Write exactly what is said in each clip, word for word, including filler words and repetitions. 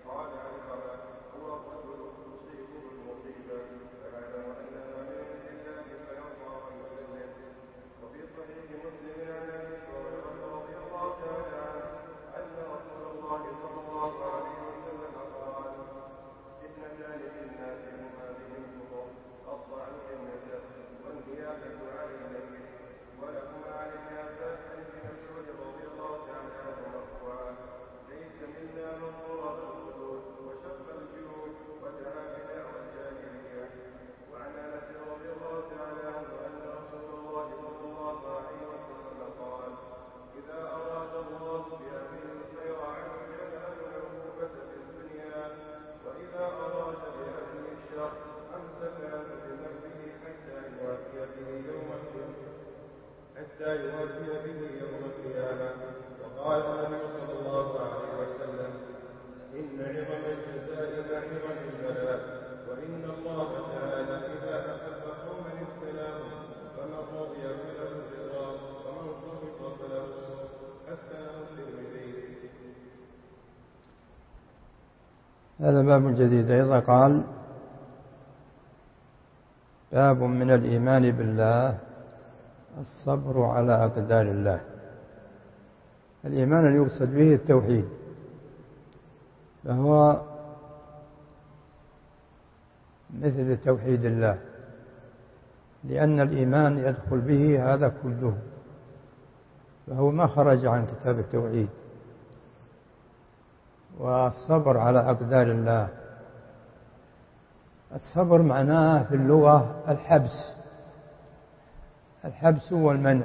قال علقمة هو الرجل تصيبه المصيبة فيعلم أنها من عند الله فيرضى ويسلم. وفي صحيح مسلم عن أبي هريرة رضي الله تعالى عنه أن رسول الله صلى الله عليه وسلم قال اثنتان في الناس هما بهم كفر الطعن في النسب والنيابة عن الميت. ولهما عن ابن عباس عن ابن مسعود رضي الله تعالى عنه مرفوعا ليس منا من ضرب الخدود وشق الجيوب ودعا بدعوى الجاهلية. وعن انس رضي الله تعالى عنه ان رسول الله صلى الله عليه وسلم قال اذا اراد الله بأمر الخير عجل له العقوبة في الدنيا واذا اراد بأمر الشر امسك له بذنبه حتى يوافي به يوم القيامة حتى يوافي به يوم القيامة. وقال النبي صلى الله عليه وسلم إن عظم الجزاء لعظم البلاء وإن الله تعالى إذا أحب قوما ابتلاهم فمن رضي فله الرضا ومن سخط فله السخط. حسنه الترمذي. هذا باب جديد أيضا. قال باب من الإيمان بالله الصبر على أقدار الله. الإيمان اللي يقصد به التوحيد، فهو مثل توحيد الله، لأن الإيمان يدخل به هذا كله، فهو ما خرج عن كتاب التوحيد. والصبر على أقدار الله، الصبر معناه في اللغة الحبس، الحبس والمنع.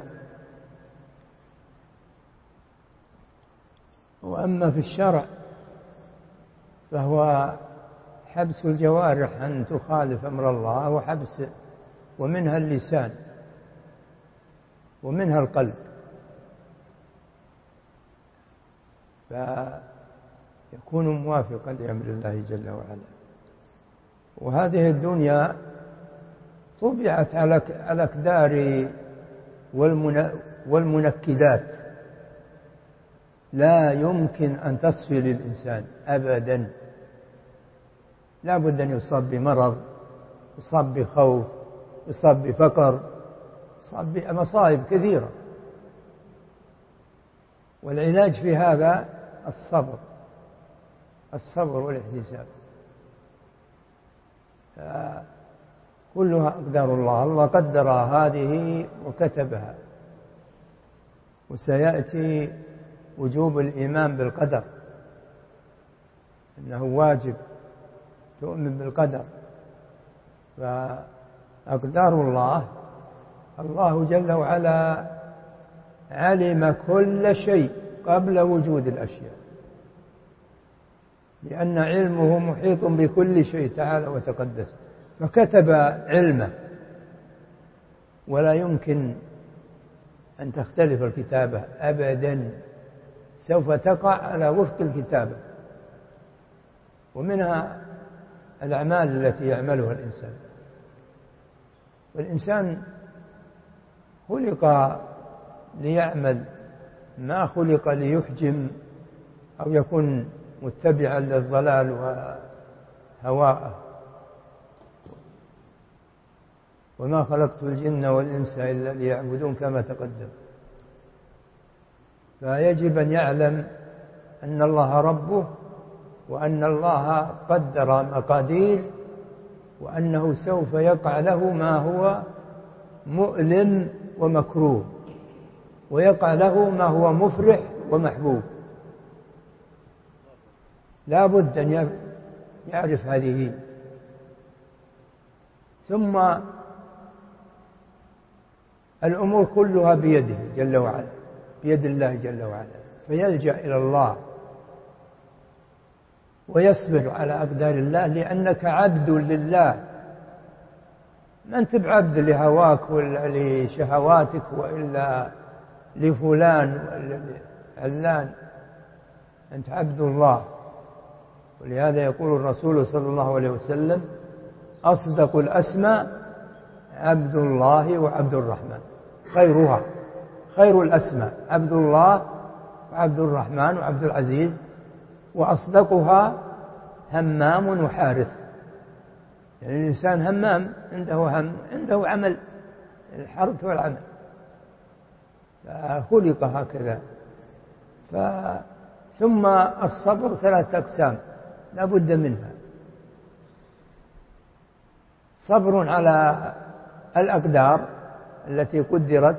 وأما في الشرع فهو حبس الجوارح أن تخالف أمر الله، وحبس ومنها اللسان ومنها القلب، فيكون موافقا لأمر الله جل وعلا. وهذه الدنيا طبعت على الأقدار والمنكدات، لا يمكن أن تصفي للإنسان أبدا، لا بد أن يصاب بمرض، يصاب بخوف، يصاب بفقر، يصاب بمصائب كثيرة. والعلاج في هذا الصبر، الصبر والاحتساب. كلها أقدار الله، الله قدر هذه وكتبها. وسيأتي وجوب الإيمان بالقدر، إنه واجب تؤمن بالقدر. فأقدار الله، الله جل وعلا علم كل شيء قبل وجود الأشياء، لأن علمه محيط بكل شيء تعالى وتقدس، فكتب علمه، ولا يمكن أن تختلف الكتابة أبدا، سوف تقع على وفق الكتابة. ومنها الأعمال التي يعملها الإنسان. والإنسان خلق ليعمل، ما خلق ليحجم أو يكون متبعا للضلال وهواءه. وما خلقت الجن والإنس إلا ليعبدون كما تقدم. فيجب أن يعلم أن الله ربه، وأن الله قدر مقادير، وأنه سوف يقع له ما هو مؤلم ومكروه، ويقع له ما هو مفرح ومحبوب. لا بد أن يعرف هذه. ثم الأمور كلها بيده جل وعلا، بيد الله جل وعلا، فيلجأ إلى الله ويصبر على أقدار الله، لأنك عبد لله، ما أنت بعبد لهواك ولا لشهواتك وإلا لفلان ولا لعلان، أنت عبد الله. ولهذا يقول الرسول صلى الله عليه وسلم أصدق الأسماء عبد الله وعبد الرحمن، خيرها خير الأسماء عبد الله وعبد الرحمن وعبد العزيز، وأصدقها همام وحارث. يعني الإنسان همام، عنده هم، عنده عمل، الحرث والعمل، فخلق هكذا. ف... ثم الصبر ثلاثة أقسام لا بد منها: صبر على الأقدار التي قدرت،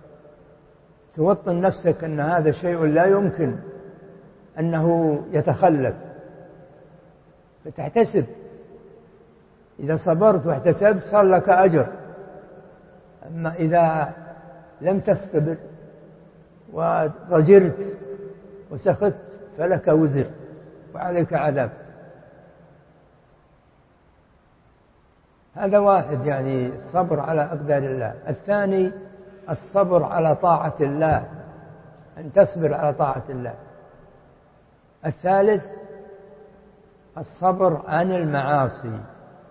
توطن نفسك أن هذا شيء لا يمكن أنه يتخلف فتحتسب. إذا صبرت واحتسبت صار لك أجر. أما إذا لم تصبر ورجرت وسخت فلك وزر وعليك عذاب. هذا واحد، يعني الصبر على أقدار الله. الثاني الصبر على طاعة الله، أن تصبر على طاعة الله. الثالث الصبر عن المعاصي،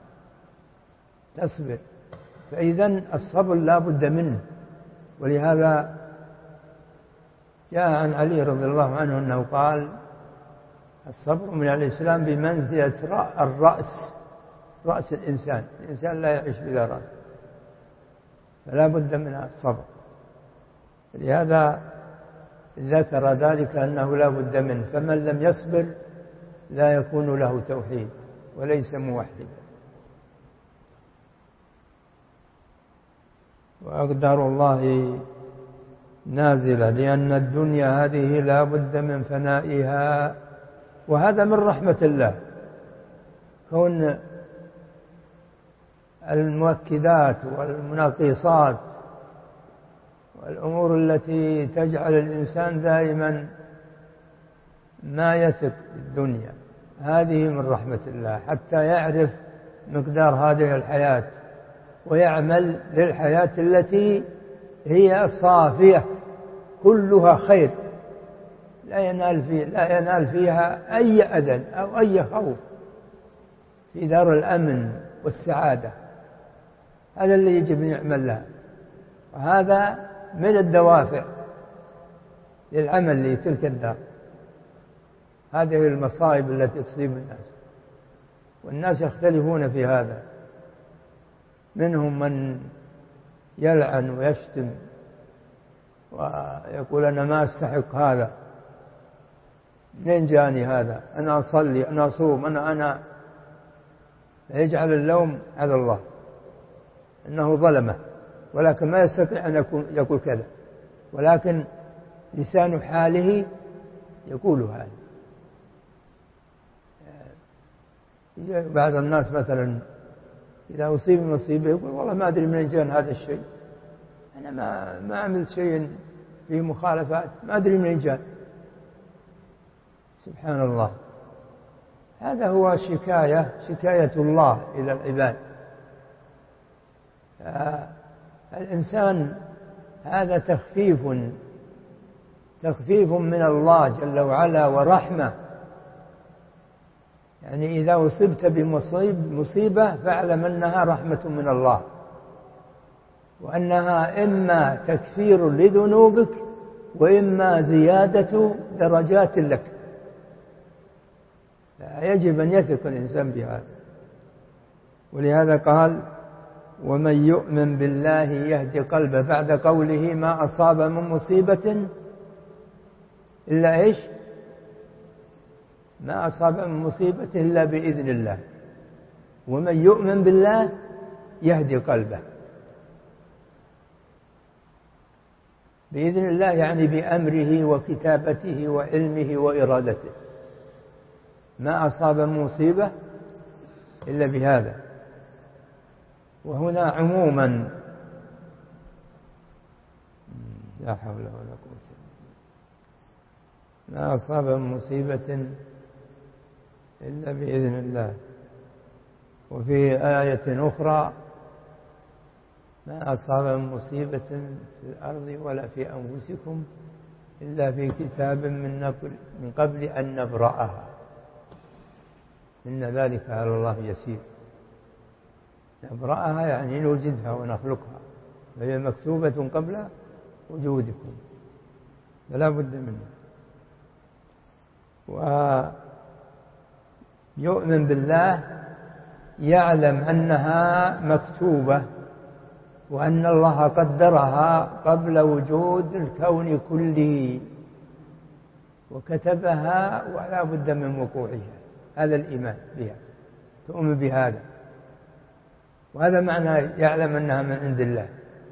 تصبر. فإذن الصبر لا بد منه. ولهذا جاء عن علي رضي الله عنه أنه قال: الصبر من الإسلام بمنزلة الرأس، رأس الإنسان. الإنسان لا يعيش بلا رأس، فلا بد من الصبر. لهذا ذكر ذلك أنه لا بد منه. فمن لم يصبر لا يكون له توحيد وليس موحدا. وأقدار الله نازلة، لأن الدنيا هذه لا بد من فنائها. وهذا من رحمة الله، كون المؤكدات والمناقصات والأمور التي تجعل الإنسان دائما ما يثق بالدنيا، هذه من رحمة الله، حتى يعرف مقدار هذه الحياة ويعمل للحياة التي هي صافية كلها خير، لا ينال فيها, لا ينال فيها أي أذى أو أي خوف، في دار الأمن والسعادة. هذا اللي يجب أن يعمل لها، وهذا من الدوافع للعمل لتلك الدار. هذه المصائب التي تصيب الناس، والناس يختلفون في هذا. منهم من يلعن ويشتم ويقول أنا ما أستحق هذا، منين جاني هذا، أنا أصلي، أنا أصوم، أنا أنا يجعل اللوم على الله أنه ظلمه، ولكن ما يستطيع أن يقول كذا، ولكن لسان حاله يقول هذا. بعض الناس مثلا إذا أصيب مصيبة يقول والله ما أدري من جاء هذا الشيء، أنا ما ما عملت شيء فيه مخالفات، ما أدري من جاء. سبحان الله، هذا هو شكاية شكاية الله إلى العباد. الإنسان هذا تخفيف تخفيف من الله جل وعلا ورحمة. يعني إذا أصبت بمصيبة فاعلم أنها رحمة من الله، وأنها إما تكفير لذنوبك وإما زيادة درجات لك. يجب أن يثق الإنسان بهذا. ولهذا قال ومن يؤمن بالله يهدي قلبه، بعد قوله ما أصاب من مصيبة إلا إيش؟ ما أصاب من مصيبة إلا بإذن الله. ومن يؤمن بالله يهدي قلبه، بإذن الله يعني بأمره وكتابته وعلمه وإرادته. ما أصاب من مصيبة إلا بهذا. وهنا عموما لا حول ولا قوة إلا بالله، ما أصاب من مصيبة إلا بإذن الله. وفي آية أخرى ما أصاب من مصيبة في الأرض ولا في أنفسكم إلا في كتاب من قبل أن نبرأها إن ذلك على الله يسير. نبرأها يعني نوجدها ونخلقها، فهي مكتوبة قبل وجودكم، فلا بد منها. يؤمن بالله يعلم أنها مكتوبة وأن الله قدرها قبل وجود الكون كله وكتبها ولا بد من وقوعها. هذا الإيمان بها، تؤمن بهذا، وهذا معنى يعلم أنها من عند الله.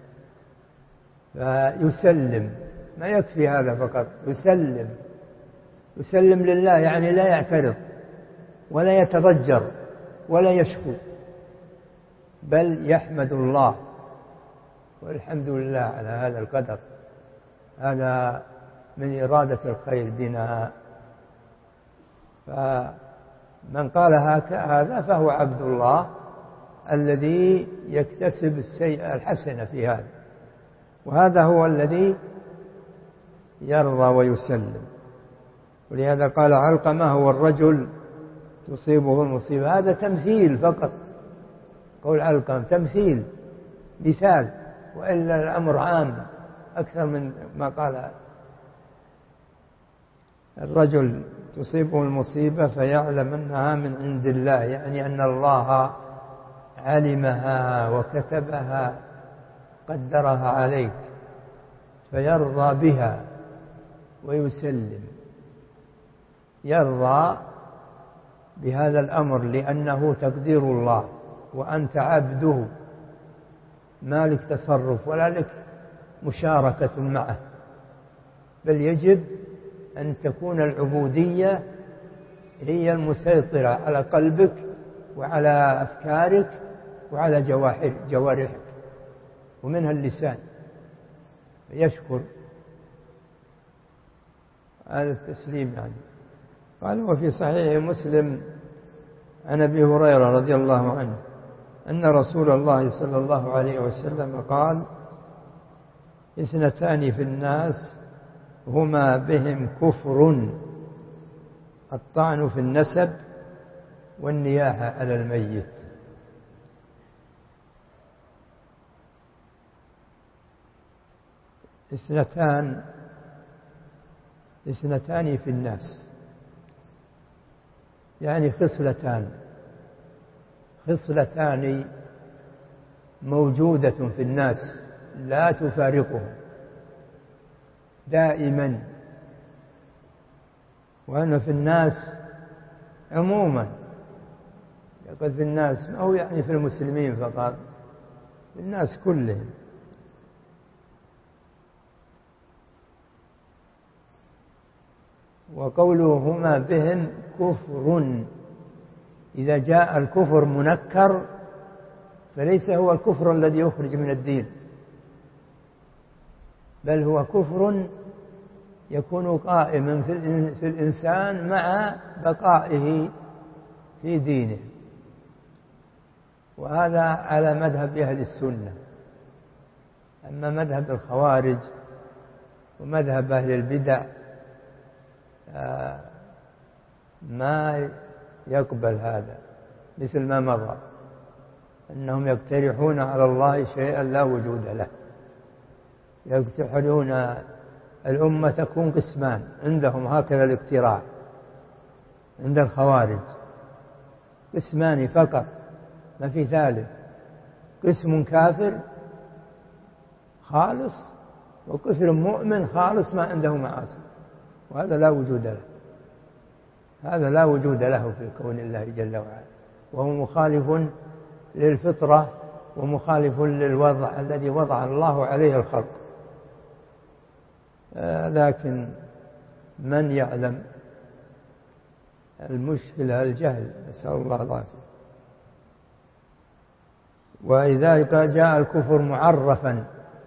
فيسلم، ما يكفي هذا فقط، يسلم يسلم لله، يعني لا يعترض ولا يتضجر ولا يشكو، بل يحمد الله والحمد لله على هذا القدر. هذا من إرادة الخير بنا. فمن قال هذا فهو عبد الله الذي يكتسب السيئة الحسنة في هذا، وهذا هو الذي يرضى ويسلم. ولهذا قال علقمة هو الرجل تصيبه المصيبة. هذا تمثيل فقط، قول علقمة تمثيل مثال، وإلا الأمر عام أكثر من ما قال. الرجل تصيبه المصيبة فيعلم أنها من عند الله، يعني أن الله علمها وكتبها قدرها عليك، فيرضى بها ويسلم، يرضى بهذا الأمر لأنه تقدير الله، وأنت عبده ما لك تصرف ولا لك مشاركة معه، بل يجب أن تكون العبودية هي المسيطرة على قلبك وعلى أفكارك وعلى جوارحك، ومنها اللسان. يشكر هذا التسليم يعني. قال وفي صحيح مسلم عن أبي هريرة رضي الله عنه أن رسول الله صلى الله عليه وسلم قال اثنتان في الناس هما بهم كفر، الطعن في النسب والنياحة على الميت. اثنتان اثنتان في الناس يعني خصلتان خصلتان موجودة في الناس لا تفارقهم دائما، وأنا في الناس عموما، يقول في الناس أو يعني في المسلمين فقط، في الناس كلهم. وقوله هما بهم كفر، إذا جاء الكفر منكر فليس هو الكفر الذي يخرج من الدين، بل هو كفر يكون قائما في الإنسان مع بقائه في دينه، وهذا على مذهب أهل السنة. أما مذهب الخوارج ومذهب أهل البدع ما يقبل هذا، مثل ما مضى أنهم يقترحون على الله شيئا لا وجود له، يقترحون الأمة تكون قسمان، عندهم هكذا الاقتراح عند الخوارج، قسمان فقط ما في ثالث، قسم كافر خالص وقسم مؤمن خالص ما عنده معاصي، وهذا لا وجود له، هذا لا وجود له في كون الله جل وعلا، وهو مخالف للفطرة ومخالف للوضع الذي وضع الله عليه الخلق. آه لكن من يعلم المشكلة الجهل، نسأل الله العافية. وإذا جاء الكفر معرفا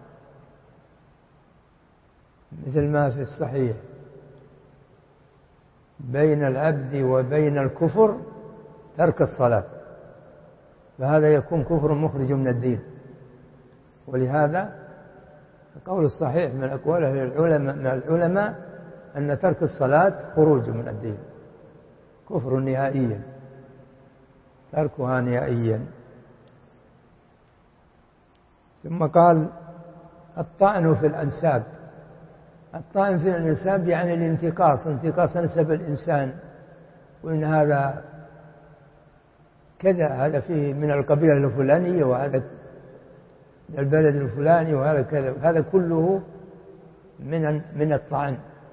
مثل ما في الصحيح بين العبد وبين الكفر ترك الصلاة، فهذا يكون كفر مخرج من الدين. ولهذا القول الصحيح من أقوال العلماء من العلماء أن ترك الصلاة خروج من الدين، كفر نهائيا، تركها نهائيا. ثم قال الطعن في الأنساب. الطعن في الأنساب يعني الانتقاص، انتقاص نسب الإنسان، وإن هذا كذا، هذا فيه من القبيلة الفلانية، وهذا من البلد الفلاني، وهذا كذا. هذا كله من من الطعن،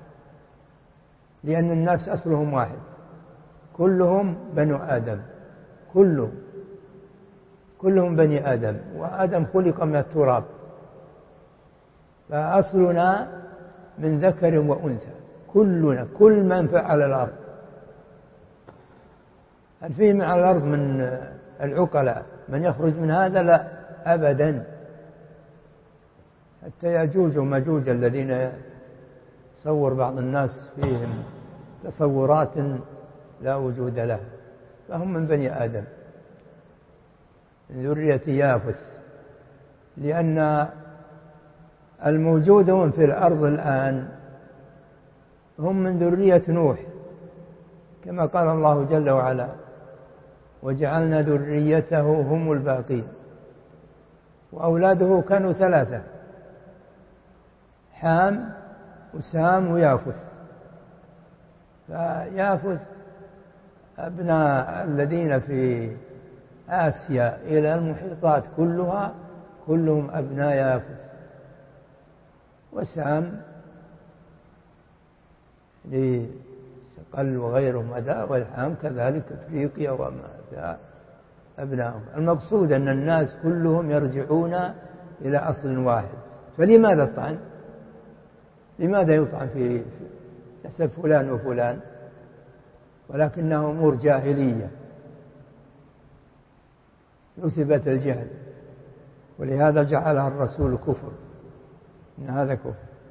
لأن الناس أصلهم واحد، كلهم بنو آدم، كلهم كلهم بني آدم، وآدم خلق من التراب، فأصلنا من ذكر وأنثى، كلنا، كل من فعل الأرض. هل فيه من على الأرض من العقلاء من يخرج من هذا؟ لا أبدا. حتى يأجوج وماجوج الذين صور بعض الناس فيهم تصورات لا وجود لها، فهم من بني آدم، من ذرية يافث، لأن الموجودون في الأرض الآن هم من ذرية نوح، كما قال الله جل وعلا: وجعلنا ذريته هم الباقين. وأولاده كانوا ثلاثة: حام وسام ويافث. فيافث أبناء الذين في آسيا إلى المحيطات كلها كلهم أبناء يافث. وسام لسقل وغيرهم أداء، والحام كذلك أفريقيا وما أبنائهم. المقصود أن الناس كلهم يرجعون إلى أصل واحد. فلماذا الطعن؟ لماذا يطعن في نسب فلان وفلان؟ ولكنها أمور جاهلية نسبت الجهل، ولهذا جعلها الرسول كفر، إن هذا كفر.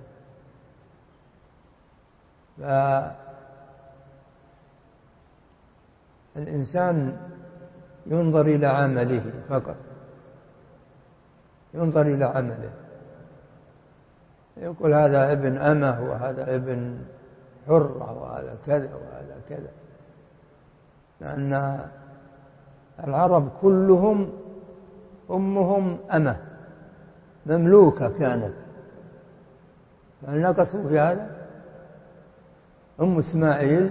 فالإنسان ينظر إلى عمله فقط، ينظر إلى عمله، يقول هذا ابن أمه، وهذا ابن حرة، وهذا كذا وهذا كذا. لأن العرب كلهم أمهم أمه مملوكة كانت، هل نقصوا في هذا؟ أم إسماعيل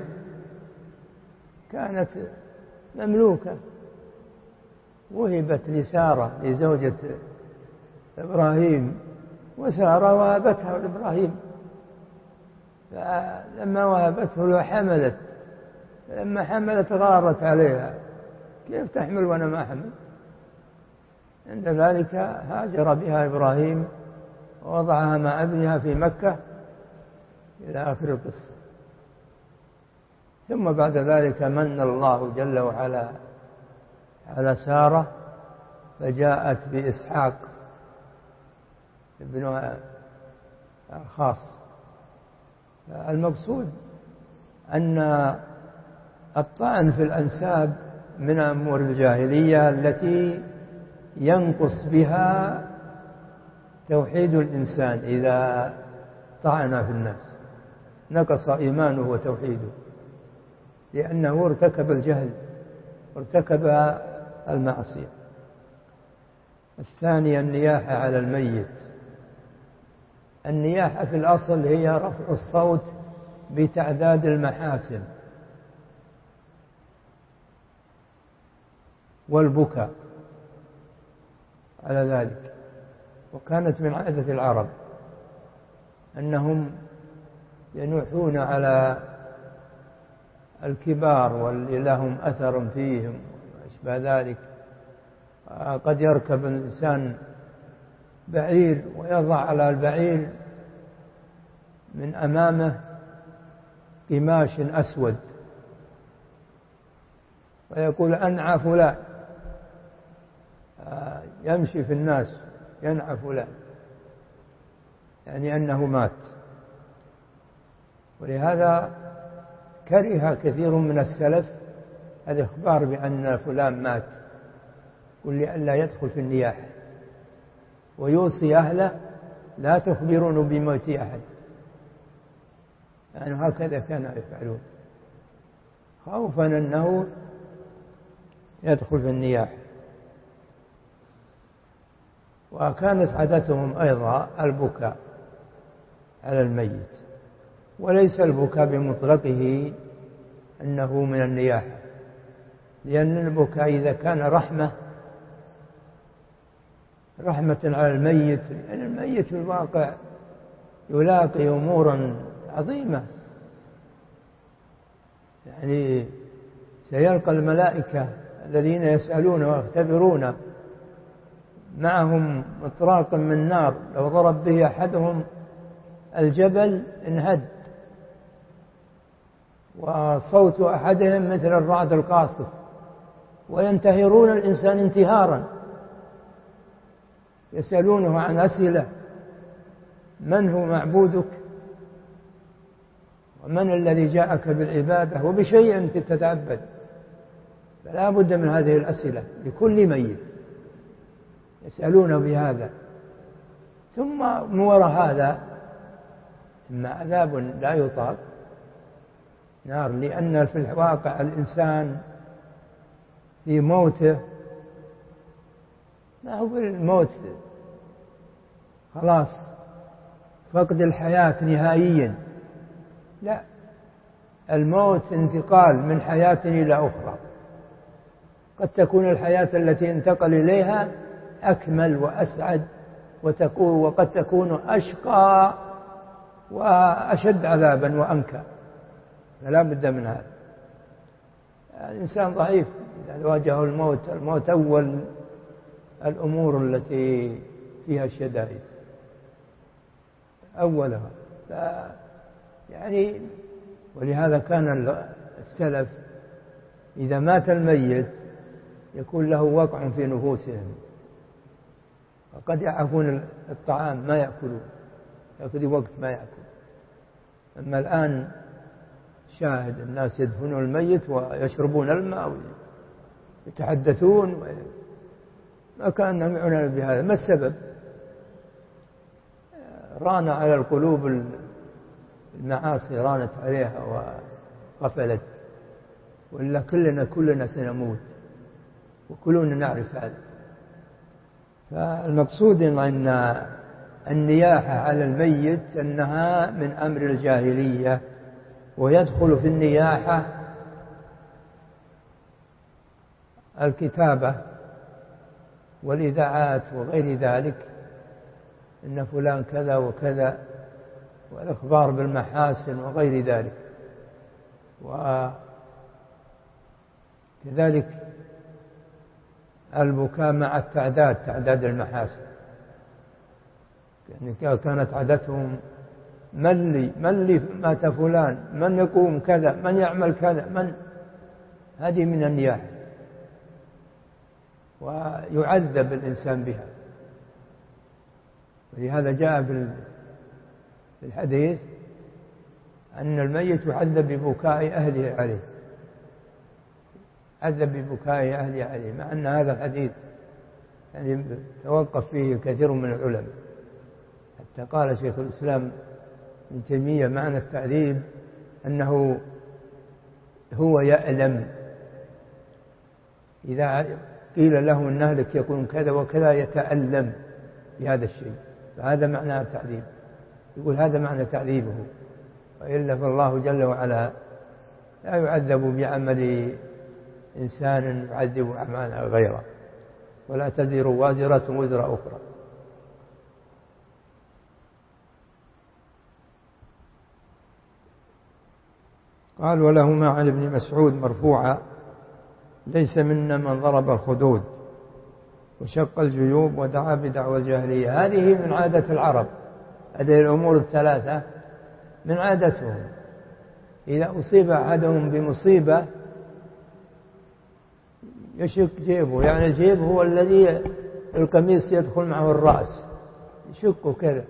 كانت مملوكة، وهبت لسارة لزوجة إبراهيم، وسارة وهبتها لإبراهيم، فلما وهبته له حملت، لما حملت غارت عليها: كيف تحمل وأنا ما حمل؟ عند ذلك هاجر بها إبراهيم ووضعها مع ابنها في مكة إلى آخر القصة. ثم بعد ذلك من الله جل وعلا على سارة، فجاءت بإسحاق ابنها الخاص. المقصود أن الطعن في الأنساب من أمور الجاهلية التي ينقص بها توحيد الإنسان. إذا طعن في الناس نقص إيمانه وتوحيده، لأنه ارتكب الجهل، ارتكب المعصية. الثانية النياحة على الميت. النياحة في الأصل هي رفع الصوت بتعداد المحاسن والبكاء على ذلك. وكانت من عادة العرب أنهم ينوحون على الكبار واللي لهم أثر فيهم وأشبه ذلك. قد يركب الإنسان بعير ويضع على البعير من أمامه قماش أسود ويقول: أنعى فلان، يمشي في الناس ينعى فلان، يعني أنه مات. ولهذا كره كثير من السلف الإخبار بأن فلان مات، قل لئلا يدخل في النياحة، ويوصي أهله: لا تخبرون بموت أحد. يعني هكذا كانوا يفعلون خوفا أنه يدخل في النياحة. وكانت عادتهم أيضا البكاء على الميت، وليس البكاء بمطلقه أنه من النياحة، لأن البكاء إذا كان رحمة رحمة على الميت، لأن الميت في الواقع يلاقي أمورا عظيمة، يعني سيلقى الملائكة الذين يسألون ويختبرون معهم مطراق من نار، لو ضرب به أحدهم الجبل انهد، وصوت أحدهم مثل الرعد القاصف، وينتهرون الإنسان انتهارا، يسألونه عن أسئلة: من هو معبودك؟ ومن الذي جاءك بالعبادة؟ وبشيء أنت تتعبد. فلا بد من هذه الأسئلة لكل ميت، يسألونه بهذا. ثم من وراء هذا إما عذاب لا يطاق، نار، لأن في الواقع الإنسان في موته ما هو الموت خلاص فقد الحياة نهائيا، لا، الموت انتقال من حياة إلى أخرى. قد تكون الحياة التي انتقل إليها أكمل وأسعد، وتكون وقد تكون أشقى وأشد عذابا وأنكى، فلا بد من هذا. الإنسان ضعيف إذا واجهه الموت. الموت أول الأمور التي فيها الشدائد، أولها. يعني ولهذا كان السلف إذا مات الميت يكون له وقع في نفوسهم، وقد يعفون الطعام ما يأكلون، يأخذ وقت ما يأكل. أما الآن شاهد الناس يدفنون الميت ويشربون الماء ويتحدثون، ما كانهم يعنون بهذا. ما السبب؟ ران على القلوب المعاصي، رانت عليها وغفلت، وإلا كلنا كلنا سنموت وكلنا نعرف هذا. فالمقصود أن النياحة على الميت أنها من أمر الجاهلية، ويدخل في النياحة الكتابة والإذاعات وغير ذلك، إن فلان كذا وكذا، والإخبار بالمحاسن وغير ذلك. وكذلك البكاء مع التعداد، تعداد المحاسن، يعني كانت عادتهم: من لي من لي مات فلان، من يقوم كذا، من يعمل كذا، من. هذه من النياحة، ويعذب الإنسان بها. ولهذا جاء في الحديث أن الميت يعذب ببكاء أهله عليه، عذب ببكاء أهله عليه، مع أن هذا الحديث يعني توقف فيه كثير من العلماء، حتى قال شيخ الإسلام ابن تيمية معنى التعذيب أنه هو يألم، إذا قيل له أن أهلك يكون كذا وكذا يتألم بهذا الشيء، فهذا معنى التعذيب. يقول هذا معنى تعذيبه، وإلا فالله جل وعلا لا يعذب بعمل إنسان يعذب أعمال غيره، ولا تزر وازرة وزر أخرى. قال: ولهما عن ابن مسعود مرفوعا: ليس منا من ضرب الخدود وشق الجيوب ودعا بدعوى الجاهلية. هذه من عادة العرب، هذه الأمور الثلاثة من عادتهم. إذا أصيب أحدهم بمصيبة يشق جيبه، يعني الجيب هو الذي القميص يدخل معه الرأس، يشقه كذا.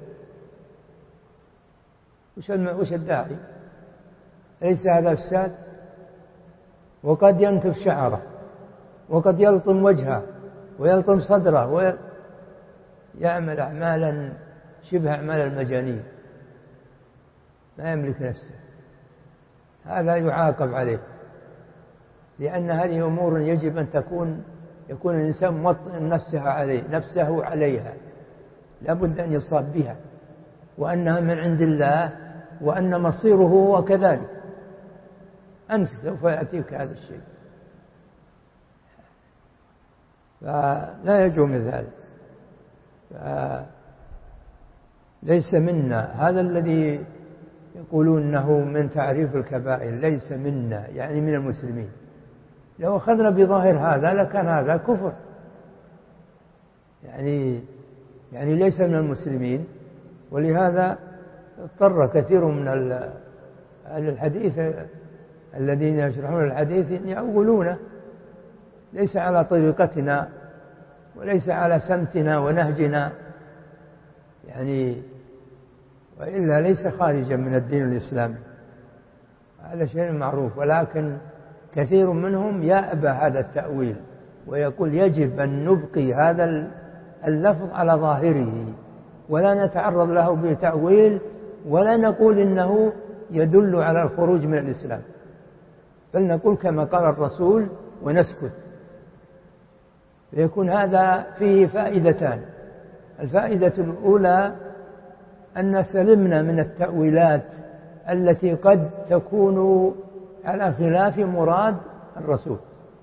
وش الداعي؟ ليس هذا إفساد؟ وقد ينتف شعره، وقد يلطم وجهه، ويلطم صدره، ويعمل أعمالا شبه أعمال المجانين، ما يملك نفسه. هذا يعاقب عليه، لأن هذه أمور يجب أن تكون يكون الإنسان موطن نفسه عليه نفسه عليها، لا بد أن يصاب بها، وأنها من عند الله، وأن مصيره هو كذلك. أنت سوف يأتيك هذا الشيء. فلا يجوز ذلك. ليس منا هذا الذي يقولون أنه من تعريف الكبائر، ليس منا يعني من المسلمين. لو أخذنا بظاهر هذا لكان هذا كفر، يعني يعني ليس من المسلمين. ولهذا اضطر كثير من أهل الحديث الذين يشرحون الحديث أن يقولون ليس على طريقتنا وليس على سمتنا ونهجنا، يعني وإلا ليس خارجا من الدين الإسلامي، هذا شيء معروف. ولكن كثير منهم يأبى هذا التأويل ويقول يجب أن نبقي هذا اللفظ على ظاهره ولا نتعرض له بتأويل، ولا نقول إنه يدل على الخروج من الإسلام، بل نقول كما قال الرسول ونسكت. فيكون هذا فيه فائدتان. الفائدة الأولى أن سلمنا من التأويلات التي قد تكون على خلاف مراد الرسول.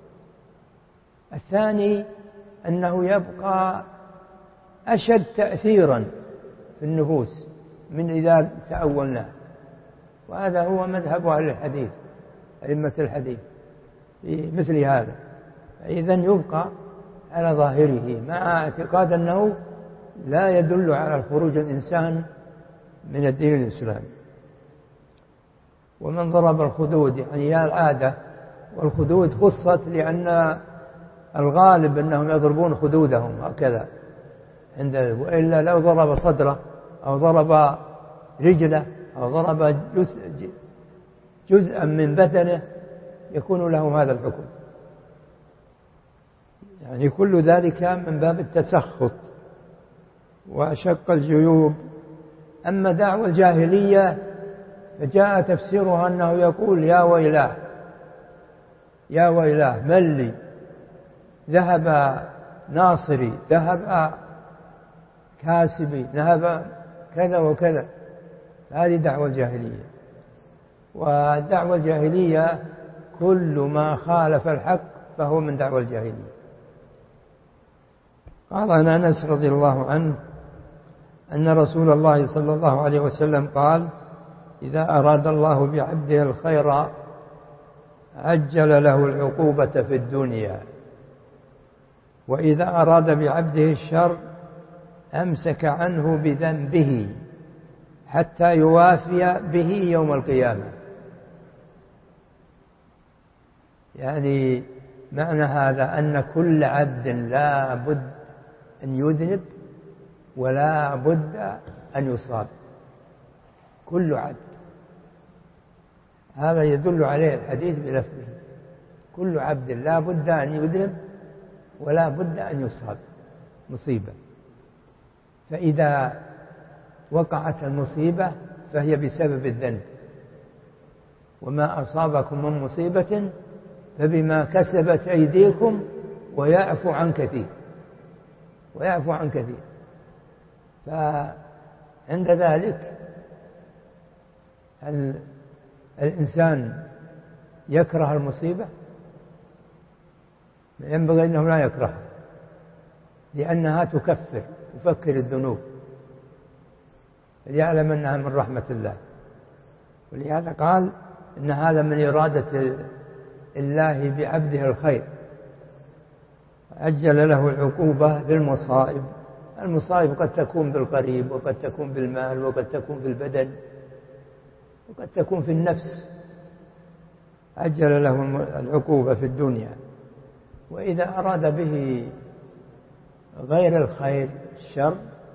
الثاني أنه يبقى أشد تأثيرا في النفوس من إذا تأولناه، وهذا هو مذهب أهل الحديث أئمة الحديث في مثل هذا. إذن يبقى على ظاهره مع اعتقاد أنه لا يدل على خروج الإنسان من الدين الإسلامي. ومن ضرب الخدود يعني هي العادة، والخدود خصت لأن الغالب أنهم يضربون خدودهم هكذا عند، وإلا لو ضرب صدره أو ضرب رجله أو ضرب جزء جزءا من بدنه يكون له هذا الحكم. يعني كل ذلك من باب التسخط وشق الجيوب. أما دعوى الجاهلية فجاء تفسيرها أنه يقول يا ويلاه يا ويلاه من لي، ذهب ناصري، ذهب كاسبي، ذهب كذا وكذا. هذه دعوة الجاهلية. والدعوة الجاهلية كل ما خالف الحق فهو من دعوة الجاهلية. قال عن أنس رضي الله عنه أن رسول الله صلى الله عليه وسلم قال إذا أراد الله بعبده الخير عجل له العقوبة في الدنيا، وإذا أراد بعبده الشر أمسك عنه بذنبه حتى يوافي به يوم القيامة. يعني معنى هذا أن كل عبد لا بد أن يذنب ولا بد أن يصاب، كل عبد. هذا يدل عليه الحديث بلفظه، كل عبد لا بد أن يذنب ولا بد أن يصاب مصيبة. فإذا وقعت المصيبة فهي بسبب الذنب، وما أصابكم من مصيبة فبما كسبت أيديكم ويعفو عن كثير ويعفو عن كثير. فعند ذلك الإنسان يكره المصيبة، ينبغي أنه لا يكرهها لأنها تكفر تفكر الذنوب، ليعلم أنها من رحمة الله. ولهذا قال إن هذا من إرادة الله بعبده الخير، عجل له العقوبة بالمصائب. المصائب قد تكون بالقريب وقد تكون بالمال وقد تكون بالبدن وقد تكون في النفس. عجل له العقوبة في الدنيا، وإذا أراد به غير الخير الشر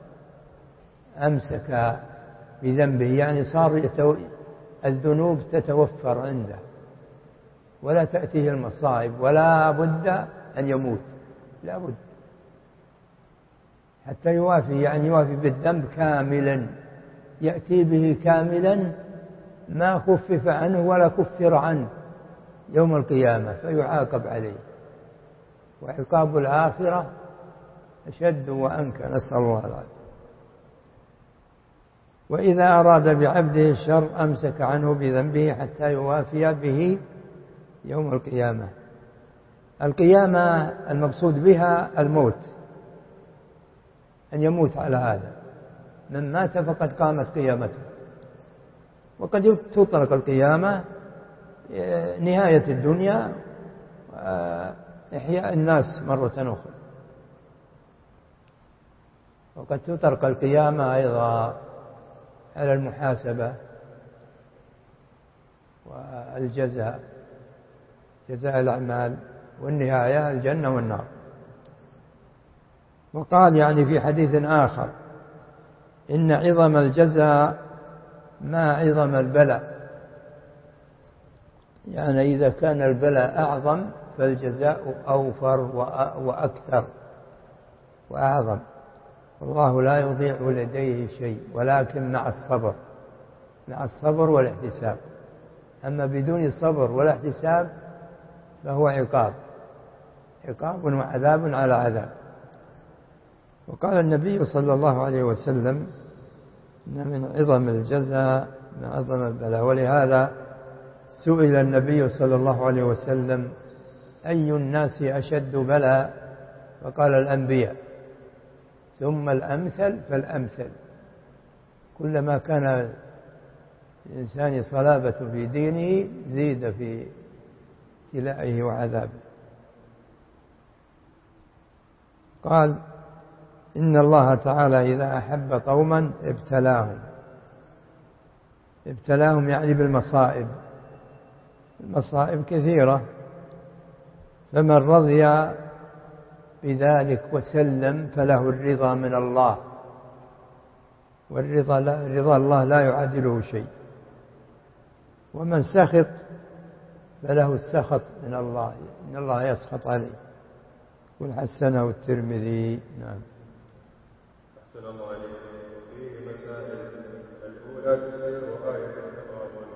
أمسك بذنبه، يعني صار يتو... الذنوب تتوفر عنده ولا تأتيه المصائب ولا بد أن يموت، لا بد حتى يوافي، يعني يوافي بالذنب كاملا، يأتي به كاملا ما خفف عنه ولا كفر عنه يوم القيامة فيعاقب عليه. وعقاب الآخرة أشد وأنكى، نسأل الله العافية. وإذا أراد بعبده الشر أمسك عنه بذنبه حتى يوافي به يوم القيامة. القيامة المقصود بها الموت، أن يموت على هذا، من مات فقد قامت قيامته. وقد تطلق القيامة نهاية الدنيا إحياء الناس مرة أخرى، وقد تطلق القيامة أيضا على المحاسبة والجزاء، جزاء الأعمال، والنهاية الجنة والنار. وقال يعني في حديث آخر إن عظم الجزاء ما عظم البلاء، يعني إذا كان البلاء أعظم فالجزاء أوفر وأكثر وأعظم. والله لا يضيع لديه شيء، ولكن مع الصبر، مع الصبر والاحتساب. أما بدون الصبر والاحتساب فهو عقاب، عقاب وعذاب على عذاب. وقال النبي صلى الله عليه وسلم إن من عظم الجزاء من عظم البلاء. ولهذا سئل النبي صلى الله عليه وسلم أي الناس أشد بلاء؟ فقال الأنبياء، ثم الأمثل فالأمثل. كلما كان الإنسان صلابة في دينه زيد في ابتلائه وعذابه. قال إن الله تعالى إذا أحب قوما ابتلاهم، ابتلاهم يعني بالمصائب. المصائب كثيرة، فمن رضي بذلك وسلم فله الرضا من الله، والرضا رضا الله لا يعادله شيء. ومن سخط فله السخط من الله، إن الله يسخط عليه. قل حسنه الترمذي. نعم. أحسن الله عليكم. فيه مسائل. الأولى تفسير آية التغابن.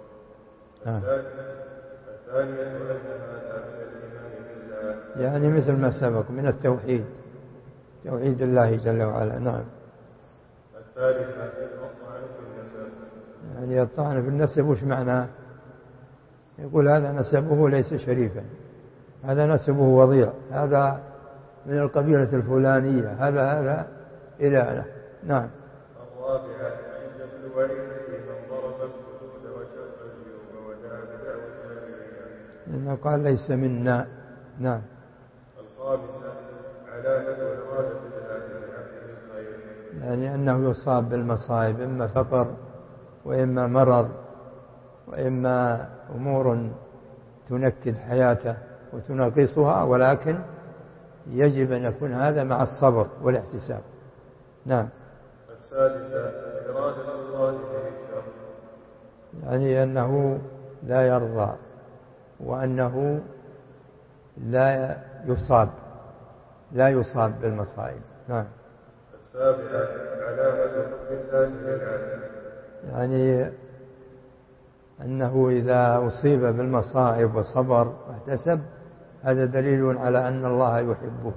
الثانية أن هذا من الإيمان بالله، يعني مثل ما سبق من التوحيد، توحيد الله جل وعلا. نعم. الثالثة الطعن في النسب. يعني الطعن في النسب وش معناه؟ يقول هذا نسبه ليس شريفا، هذا نسبه وضيع، هذا من القبيلة الفلانية، هذا هذا إلى أنا. نعم. الرابعة شدة الوعيد من ضرب الحدود وشق الجيوب ودعا بدعوى الجاهلية، إنه قال ليس منا. نعم. الخامسة علامة إرادة الله للعبد بالخير، يعني أنه يصاب بالمصائب، إما فقر وإما مرض وإما أمور تنكد حياته وتنقصها، ولكن يجب أن يكون هذا مع الصبر والاحتساب. نعم. السادسة إرادة الله للشر، يعني أنه لا يرضى وأنه لا يصاب لا يصاب بالمصائب. نعم. السابعة علامة حب الله للعبد، يعني أنه إذا أصيب بالمصائب وصبر واحتسب هذا دليل على أن الله يحبه.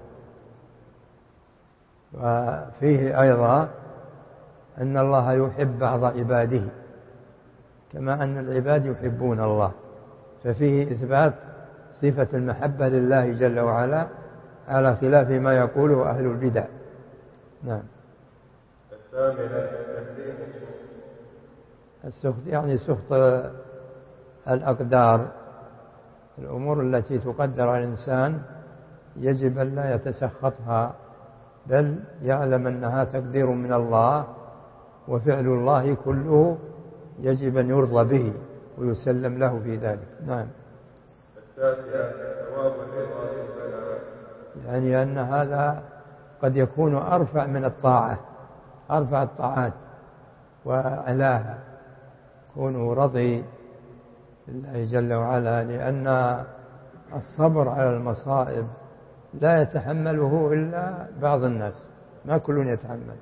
وفيه أيضا أن الله يحب بعض عباده كما أن العباد يحبون الله، ففيه إثبات صفة المحبة لله جل وعلا على خلاف ما يقوله أهل البدع. نعم. الثامنة تحريم السخط، يعني سخط الأقدار، الأمور التي تقدر على الإنسان يجب أن لا يتسخطها، بل يعلم أنها تقدير من الله، وفعل الله كله يجب أن يرضى به ويسلم له في ذلك. نعم. التاسعة ثواب الرضا بالبلاء، يعني أن هذا قد يكون أرفع من الطاعة، أرفع الطاعات وأعلاها، كونه رضي بالله جل وعلا، لأن الصبر على المصائب لا يتحمله إلا بعض الناس، ما كل يتحمل.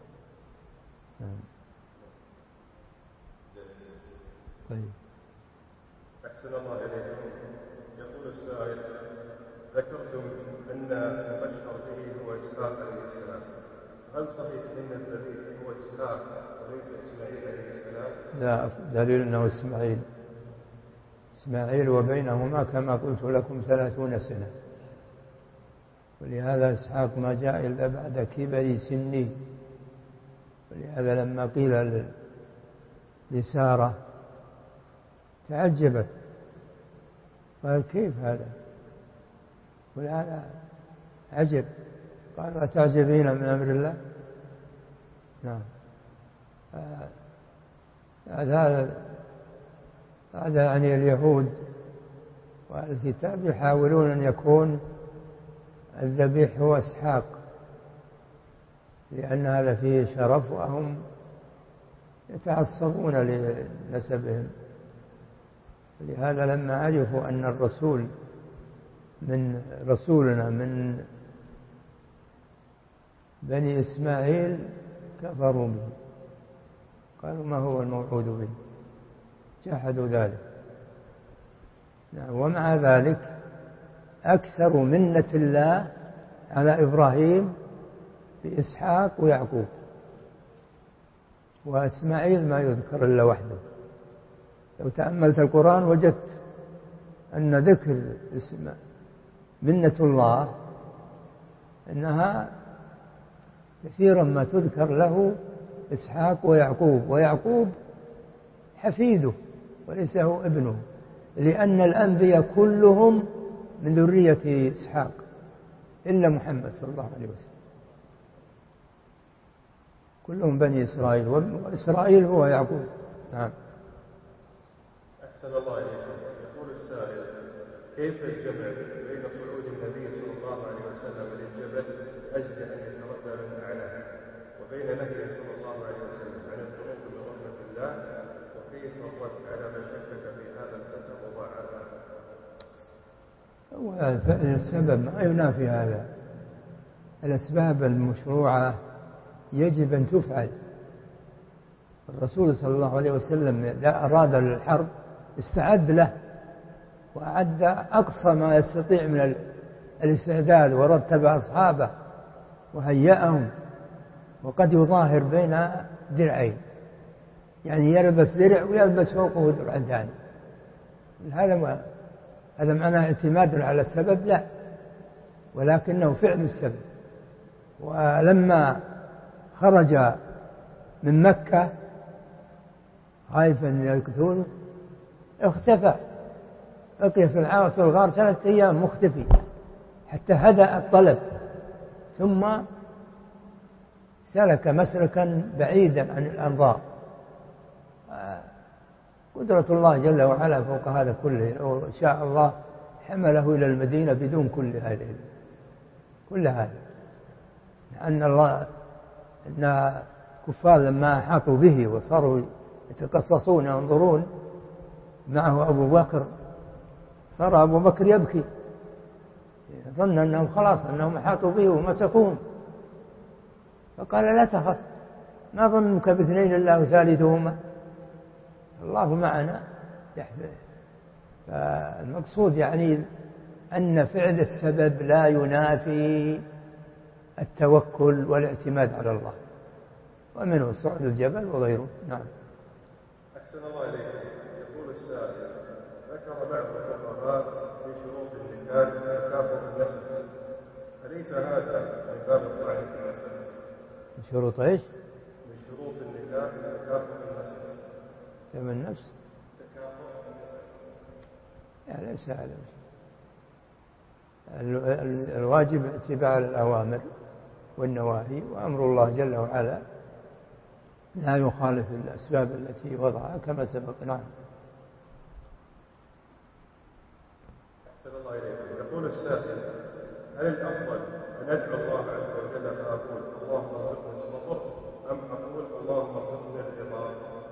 طيب. أحسن الله إليكم. يقول السائل: ذكرتم أن المشهر به هو إسحاق عليه السلام، هل صحيح أن الذي هو إسحاق وليس إسماعيل عليه السلام؟ لا، دليل أنه إسماعيل إسماعيل وبينهما كما قلت لكم ثلاثون سنة، ولهذا إسحاق ما جاء إلا بعد كبر سنه. ولهذا لما قيل لسارة تعجبت، قال كيف هذا؟ قال هذا عجب. قال أتعجبين من أمر الله؟ نعم. هذا هذا يعني اليهود والكتاب يحاولون أن يكون الذبيح هو إسحاق، لأن هذا فيه شرف، وهم يتعصبون لنسبهم. لهذا لما عرفوا أن الرسول من رسولنا من بني إسماعيل كفروا به، قالوا ما هو الموعود به، جحدوا ذلك. ومع ذلك أكثر منة الله على إبراهيم بإسحاق ويعقوب، وإسماعيل ما يذكر إلا وحده. لو تأملت القرآن وجدت أن ذكر اسم منة الله أنها كثيرا ما تذكر له إسحاق ويعقوب، ويعقوب حفيده وليس هو ابنه، لأن الأنبياء كلهم من ذرية إسحاق إلا محمد صلى الله عليه وسلم، كلهم بني إسرائيل، وإسرائيل هو يعقوب. نعم. أحسن الله إليكم. يقول السائل: كيف الجمع بين صعود النبي صلى الله عليه وسلم للجبل أجل أن يتردى من أعلاه، وبين نهيه صلى الله عليه وسلم عن القنوط من رحمة الله، وكيف الرد على من شكك في هذا الأثر وضاعفه؟ فعل السبب ما ينافي هذا. الأسباب المشروعة يجب أن تفعل. الرسول صلى الله عليه وسلم إذا أراد الحرب استعد له، وأعد أقصى ما يستطيع من الاستعداد، ورتب أصحابه وهيأهم، وقد يظاهر بين درعين، يعني يلبس درع ويلبس فوقه درع ثاني. هذا ما هذا معناه اعتماد على السبب؟ لا، ولكنه فعل السبب. ولما خرج من مكة خائفا أن يقتلونه اختفى، بقي في الغار ثلاثة أيام مختفي حتى هدأ الطلب، ثم سلك مسلكا بعيدا عن الأنظار. قدرة الله جل وعلا فوق هذا كله، لو شاء الله حمله إلى المدينة بدون كل هذه كل هذا لأن الله أن الكفار لما أحاطوا به وصاروا يتقصصون ينظرون معه أبو بكر، صار أبو بكر يبكي، ظن أنهم خلاص أنهم أحاطوا به ومسكوهم، فقال لا تخف، ما ظنك باثنين الله ثالثهما، الله معنا يحفظ. فالمقصود يعني أن فعل السبب لا ينافي التوكل والاعتماد على الله، ومنه صعود الجبل وغيره. نعم. أحسن الله إليكم. يقول السائل: ذكر بعض الفقهاء في شروط النكاح تكافؤ النسب، أليس هذا من باب الطعن في النسب؟ من شروط ايش؟ من شروط النكاح تكافؤ النسب. كم النفس؟ تكافؤ النسب. يعني ليس هذا الواجب اتباع الأوامر والنواهي، وأمر الله جل وعلا لا يخالف الأسباب التي وضعها كما سبق. نعم. أحسن الله إليكم. يقول السائل: هل الأفضل أن أدعو الله عز وجل فأقول اللهم ارزقني الصبر، أم أقول اللهم ارزقني الرضا؟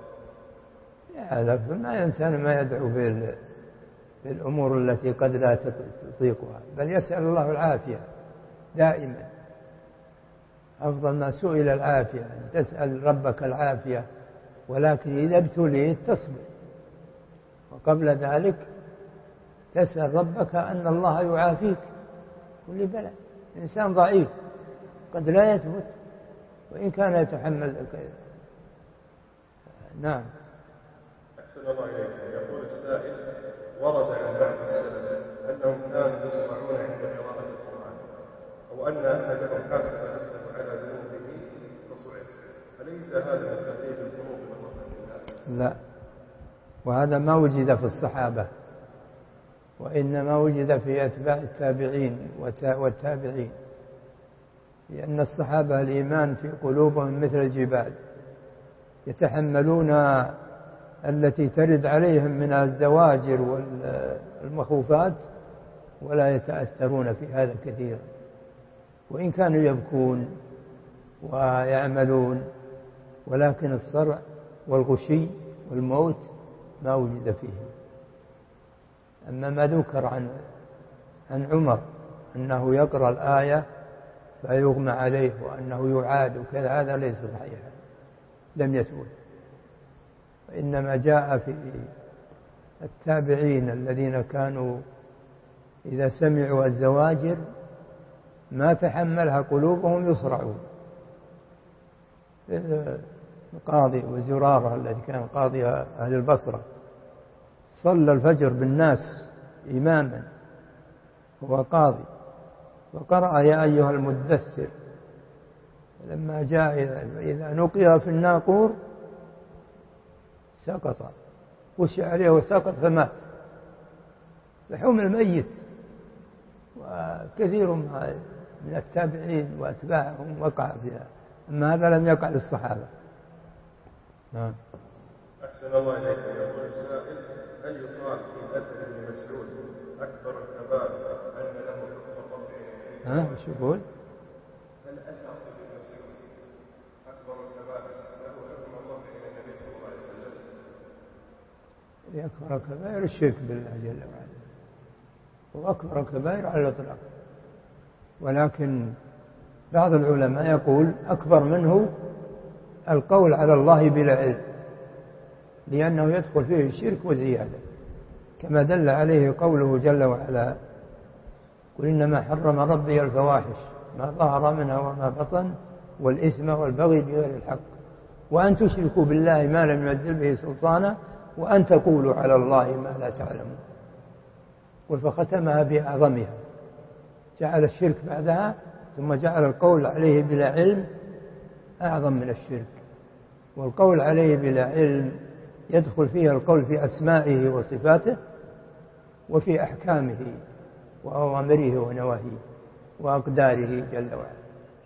هذا ما إنسان ما يدعو في الأمور التي قد لا تطيقها، بل يسأل الله العافية دائما. أفضل ما سئل العافية، أن تسأل ربك العافية، ولكن إذا ابتليت تصبر، وقبل ذلك تسأل ربك أن الله يعافيك كل بلاء. الإنسان ضعيف قد لا يثبت وإن كان يتحمل الكيد. نعم. أحسن الله إليكم. يقول السائل: ورد عن بعض السلف أنهم كانوا يسمعون عند قراءة القرآن، أو أن أحدهم حاسب نفسه على ذنوبه فصعق، أليس هذا من تخفيف الذنوب من رحمة الله؟ لا، وهذا ما وجد في الصحابة، وإنما وجد في أتباع التابعين والتابعين، لأن الصحابة الإيمان في قلوبهم مثل الجبال، يتحملون التي ترد عليهم من الزواجر والمخوفات ولا يتأثرون في هذا كثيرا، وإن كانوا يبكون ويعملون، ولكن الصرع والغشي والموت ما وجد فيهم. أما ما ذكر عن عن عمر أنه يقرأ الآية فيغمى عليه وأنه يعاد وكذا، هذا ليس صحيحا، لم يثبت. وإنما جاء في التابعين الذين كانوا إذا سمعوا الزواجر ما تحملها قلوبهم يصرعون. القاضي وزرارة الذي كان قاضي أهل البصرة صلى الفجر بالناس إماما، هو قاضي، وقرأ يا أيها المدثر، لما جاء إذا نقي في الناقور سقط، وشي عليه وسقط فمات، لحوم الميت. وكثير من التابعين وأتباعهم وقع فيها، أما هذا لم يقع للصحابة. نعم. أحسن الله إليك. يقول السائل: هل يقال في أثر ابن مسعود أكبر الكبائر أن له حكم الرفع؟ ها شو يقول؟ هل أثر ابن مسعود أكبر الكبائر له حكم الرفع إلى النبي صلى الله عليه وسلم؟ أكبر الكبائر الشرك بالله جل وعلا، وأكبر الكبائر على الإطلاق، ولكن بعض العلماء يقول أكبر منه القول على الله بلا علم، لأنه يدخل فيه الشرك وزيادة، كما دل عليه قوله جل وعلا: قل إنما حرم ربي الفواحش ما ظهر منها وما بطن والإثم والبغي بغير الحق وأن تشركوا بالله ما لم ينزل به سلطانا وأن تقولوا على الله ما لا تعلمون. قل فختمها بأعظمها، جعل الشرك بعدها، ثم جعل القول عليه بلا علم أعظم من الشرك. والقول عليه بلا علم يدخل فيه القول في أسمائه وصفاته وفي أحكامه وأوامره ونواهيه وأقداره جل وعلا.